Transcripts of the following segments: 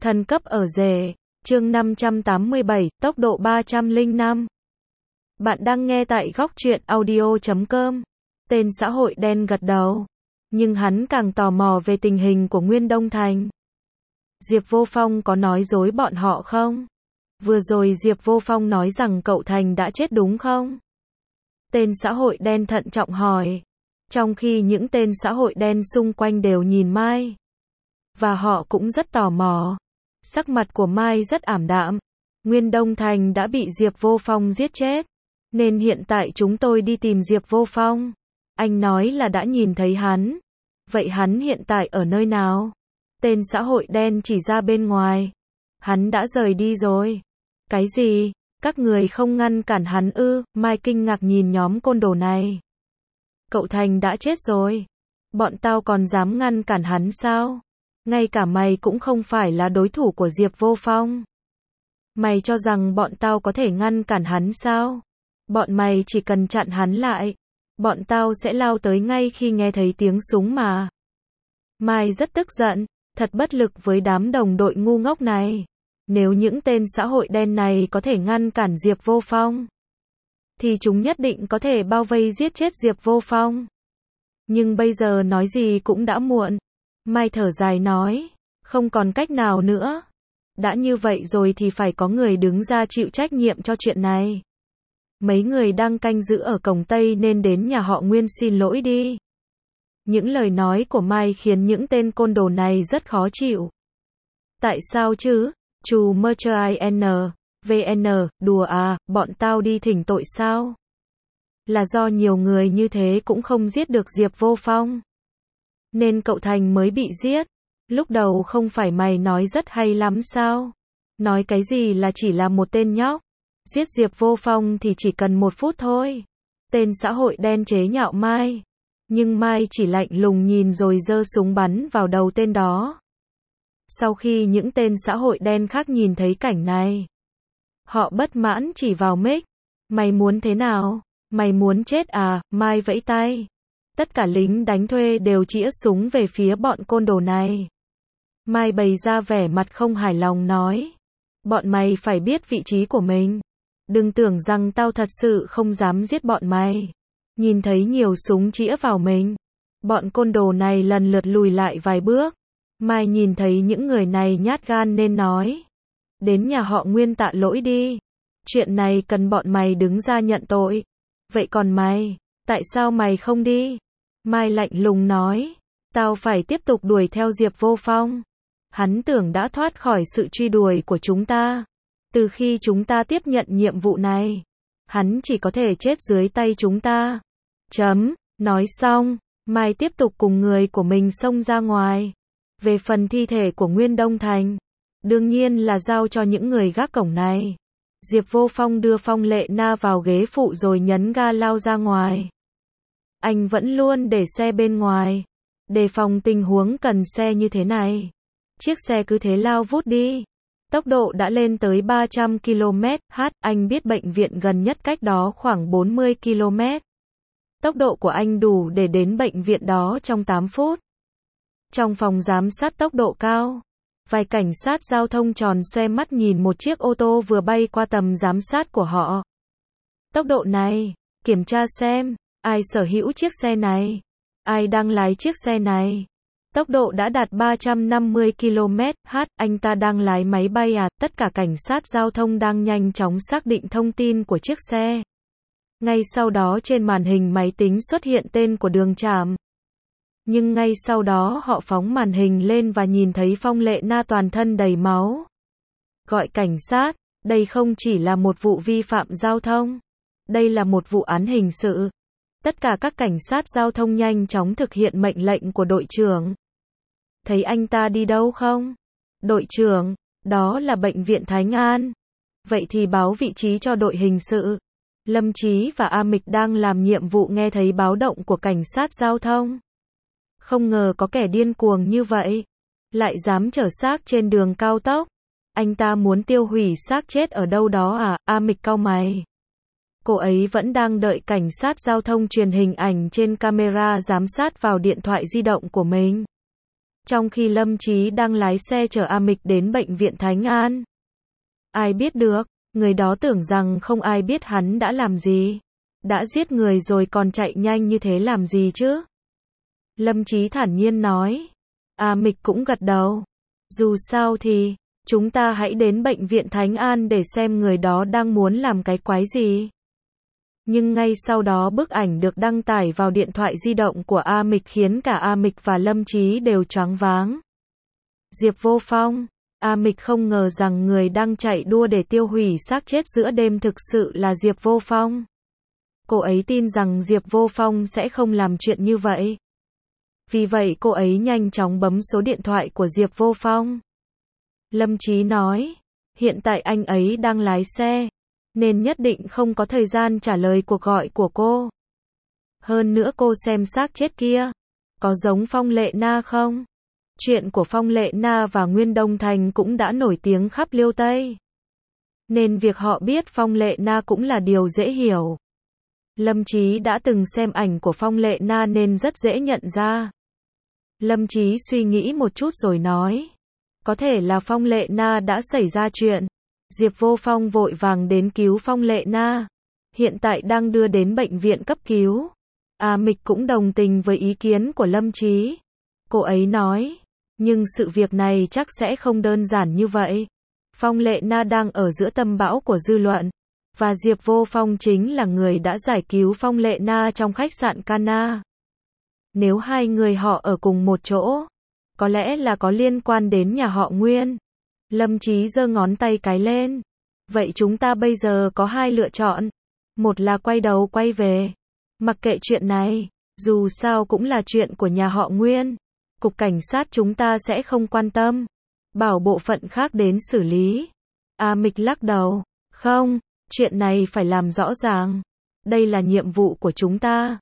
Thần cấp ở rể, chương 587, tốc độ 305. Bạn đang nghe tại góc truyện audio.com. Tên xã hội đen gật đầu. Nhưng hắn càng tò mò về tình hình của Nguyên Đông Thành. Diệp Vô Phong có nói dối bọn họ không? Vừa rồi Diệp Vô Phong nói rằng cậu Thành đã chết đúng không? Tên xã hội đen thận trọng hỏi. Trong khi những tên xã hội đen xung quanh đều nhìn Mai. Và họ cũng rất tò mò. Sắc mặt của Mai rất ảm đạm. Nguyên Đông Thành đã bị Diệp Vô Phong giết chết. Nên hiện tại chúng tôi đi tìm Diệp Vô Phong. Anh nói là đã nhìn thấy hắn. Vậy hắn hiện tại ở nơi nào? Tên xã hội đen chỉ ra bên ngoài. Hắn đã rời đi rồi. Cái gì? Các người không ngăn cản hắn ư? Mai kinh ngạc nhìn nhóm côn đồ này. Cậu Thành đã chết rồi. Bọn tao còn dám ngăn cản hắn sao? Ngay cả mày cũng không phải là đối thủ của Diệp Vô Phong. Mày cho rằng bọn tao có thể ngăn cản hắn sao? Bọn mày chỉ cần chặn hắn lại. Bọn tao sẽ lao tới ngay khi nghe thấy tiếng súng mà. Mai rất tức giận, thật bất lực với đám đồng đội ngu ngốc này. Nếu những tên xã hội đen này có thể ngăn cản Diệp Vô Phong, thì chúng nhất định có thể bao vây giết chết Diệp Vô Phong. Nhưng bây giờ nói gì cũng đã muộn. Mai thở dài nói, không còn cách nào nữa. Đã như vậy rồi thì phải có người đứng ra chịu trách nhiệm cho chuyện này. Mấy người đang canh giữ ở cổng Tây nên đến nhà họ Nguyên xin lỗi đi. Những lời nói của Mai khiến những tên côn đồ này rất khó chịu. Tại sao chứ? Chú Mercher VN, đùa à, bọn tao đi thỉnh tội sao? Là do nhiều người như thế cũng không giết được Diệp Vô Phong. Nên cậu Thành mới bị giết. Lúc đầu không phải mày nói rất hay lắm sao? Nói cái gì là chỉ là một tên nhóc. Giết Diệp Vô Phong thì chỉ cần 1 phút thôi. Tên xã hội đen chế nhạo Mai. Nhưng Mai chỉ lạnh lùng nhìn rồi giơ súng bắn vào đầu tên đó. Sau khi những tên xã hội đen khác nhìn thấy cảnh này, họ bất mãn chỉ vào mic. Mày muốn thế nào? Mày muốn chết à? Mai vẫy tay. Tất cả lính đánh thuê đều chĩa súng về phía bọn côn đồ này. Mai bày ra vẻ mặt không hài lòng nói. Bọn mày phải biết vị trí của mình. Đừng tưởng rằng tao thật sự không dám giết bọn mày. Nhìn thấy nhiều súng chĩa vào mình. Bọn côn đồ này lần lượt lùi lại vài bước. Mai nhìn thấy những người này nhát gan nên nói. Đến nhà họ Nguyên tạ lỗi đi. Chuyện này cần bọn mày đứng ra nhận tội. Vậy còn mày, tại sao mày không đi? Mai lạnh lùng nói. Tao phải tiếp tục đuổi theo Diệp Vô Phong. Hắn tưởng đã thoát khỏi sự truy đuổi của chúng ta. Từ khi chúng ta tiếp nhận nhiệm vụ này, hắn chỉ có thể chết dưới tay chúng ta. Nói xong, Mai tiếp tục cùng người của mình xông ra ngoài. Về phần thi thể của Nguyên Đông Thành, đương nhiên là giao cho những người gác cổng này. Diệp Vô Phong đưa Phong Lệ Na vào ghế phụ rồi nhấn ga lao ra ngoài. Anh vẫn luôn để xe bên ngoài, đề phòng tình huống cần xe như thế này. Chiếc xe cứ thế lao vút đi. Tốc độ đã lên tới 300 km/h, anh biết bệnh viện gần nhất cách đó khoảng 40 km. Tốc độ của anh đủ để đến bệnh viện đó trong 8 phút. Trong phòng giám sát tốc độ cao, vài cảnh sát giao thông tròn xoe mắt nhìn một chiếc ô tô vừa bay qua tầm giám sát của họ. Tốc độ này, kiểm tra xem, ai sở hữu chiếc xe này? Ai đang lái chiếc xe này? Tốc độ đã đạt 350 km/h, anh ta đang lái máy bay à? Tất cả cảnh sát giao thông đang nhanh chóng xác định thông tin của chiếc xe. Ngay sau đó trên màn hình máy tính xuất hiện tên của đường trạm. Nhưng ngay sau đó họ phóng màn hình lên và nhìn thấy Phong Lệ Na toàn thân đầy máu. Gọi cảnh sát, đây không chỉ là một vụ vi phạm giao thông. Đây là một vụ án hình sự. Tất cả các cảnh sát giao thông nhanh chóng thực hiện mệnh lệnh của đội trưởng. Thấy anh ta đi đâu không? Đội trưởng, đó là bệnh viện Thánh An. Vậy thì báo vị trí cho đội hình sự. Lâm Chí và A Mịch đang làm nhiệm vụ nghe thấy báo động của cảnh sát giao thông. Không ngờ có kẻ điên cuồng như vậy, lại dám chở xác trên đường cao tốc. Anh ta muốn tiêu hủy xác chết ở đâu đó à? A Mịch cau mày. Cô ấy vẫn đang đợi cảnh sát giao thông truyền hình ảnh trên camera giám sát vào điện thoại di động của mình. trong khi Lâm Chí đang lái xe chở A Mịch đến bệnh viện Thánh An. Ai biết được, người đó tưởng rằng không ai biết hắn đã làm gì. Đã giết người rồi còn chạy nhanh như thế làm gì chứ? Lâm Chí thản nhiên nói. A Mịch cũng gật đầu. Dù sao thì, chúng ta hãy đến bệnh viện Thánh An để xem người đó đang muốn làm cái quái gì. Nhưng ngay sau đó bức ảnh được đăng tải vào điện thoại di động của A Mịch khiến cả A Mịch và Lâm Chí đều choáng váng. Diệp Vô Phong. A Mịch không ngờ rằng người đang chạy đua để tiêu hủy xác chết giữa đêm thực sự là Diệp Vô Phong. Cô ấy tin rằng Diệp Vô Phong sẽ không làm chuyện như vậy. Vì vậy cô ấy nhanh chóng bấm số điện thoại của Diệp Vô Phong. Lâm Chí nói, hiện tại anh ấy đang lái xe, nên nhất định không có thời gian trả lời cuộc gọi của cô. Hơn nữa cô xem xác chết kia, có giống Phong Lệ Na không? Chuyện của Phong Lệ Na và Nguyên Đông Thành cũng đã nổi tiếng khắp Liêu Tây. Nên việc họ biết Phong Lệ Na cũng là điều dễ hiểu. Lâm Chí đã từng xem ảnh của Phong Lệ Na nên rất dễ nhận ra. Lâm Chí suy nghĩ một chút rồi nói, có thể là Phong Lệ Na đã xảy ra chuyện. Diệp Vô Phong vội vàng đến cứu Phong Lệ Na, hiện tại đang đưa đến bệnh viện cấp cứu. A Mịch cũng đồng tình với ý kiến của Lâm Chí. Cô ấy nói, nhưng sự việc này chắc sẽ không đơn giản như vậy. Phong Lệ Na đang ở giữa tâm bão của dư luận, và Diệp Vô Phong chính là người đã giải cứu Phong Lệ Na trong khách sạn Cana. Nếu hai người họ ở cùng một chỗ, có lẽ là có liên quan đến nhà họ Nguyên. Lâm Chí giơ ngón tay cái lên. Vậy chúng ta bây giờ có hai lựa chọn. Một là quay đầu quay về. Mặc kệ chuyện này, dù sao cũng là chuyện của nhà họ Nguyên. Cục cảnh sát chúng ta sẽ không quan tâm. Bảo bộ phận khác đến xử lý. A Mịch lắc đầu. Không, chuyện này phải làm rõ ràng. Đây là nhiệm vụ của chúng ta.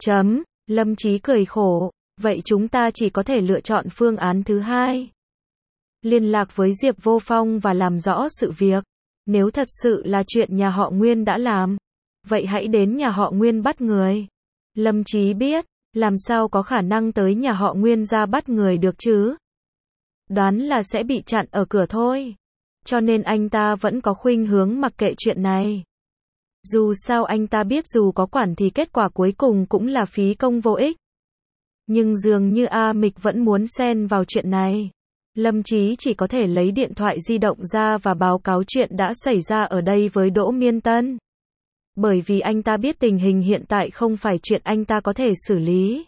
Lâm Chí cười khổ. Vậy chúng ta chỉ có thể lựa chọn phương án thứ hai. Liên lạc với Diệp Vô Phong và làm rõ sự việc. Nếu thật sự là chuyện nhà họ Nguyên đã làm, vậy hãy đến nhà họ Nguyên bắt người. Lâm Chí biết, làm sao có khả năng tới nhà họ Nguyên ra bắt người được chứ? Đoán là sẽ bị chặn ở cửa thôi. Cho nên anh ta vẫn có khuynh hướng mặc kệ chuyện này. Dù sao anh ta biết dù có quản thì kết quả cuối cùng cũng là phí công vô ích. Nhưng dường như A Mịch vẫn muốn xen vào chuyện này. Lâm Chí chỉ có thể lấy điện thoại di động ra và báo cáo chuyện đã xảy ra ở đây với Đỗ Miên Tân. Bởi vì anh ta biết tình hình hiện tại không phải chuyện anh ta có thể xử lý.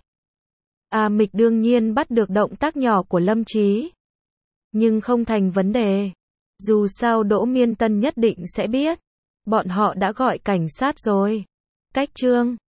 A Mịch đương nhiên bắt được động tác nhỏ của Lâm Chí. Nhưng không thành vấn đề. Dù sao Đỗ Miên Tân nhất định sẽ biết. Bọn họ đã gọi cảnh sát rồi. Cách chương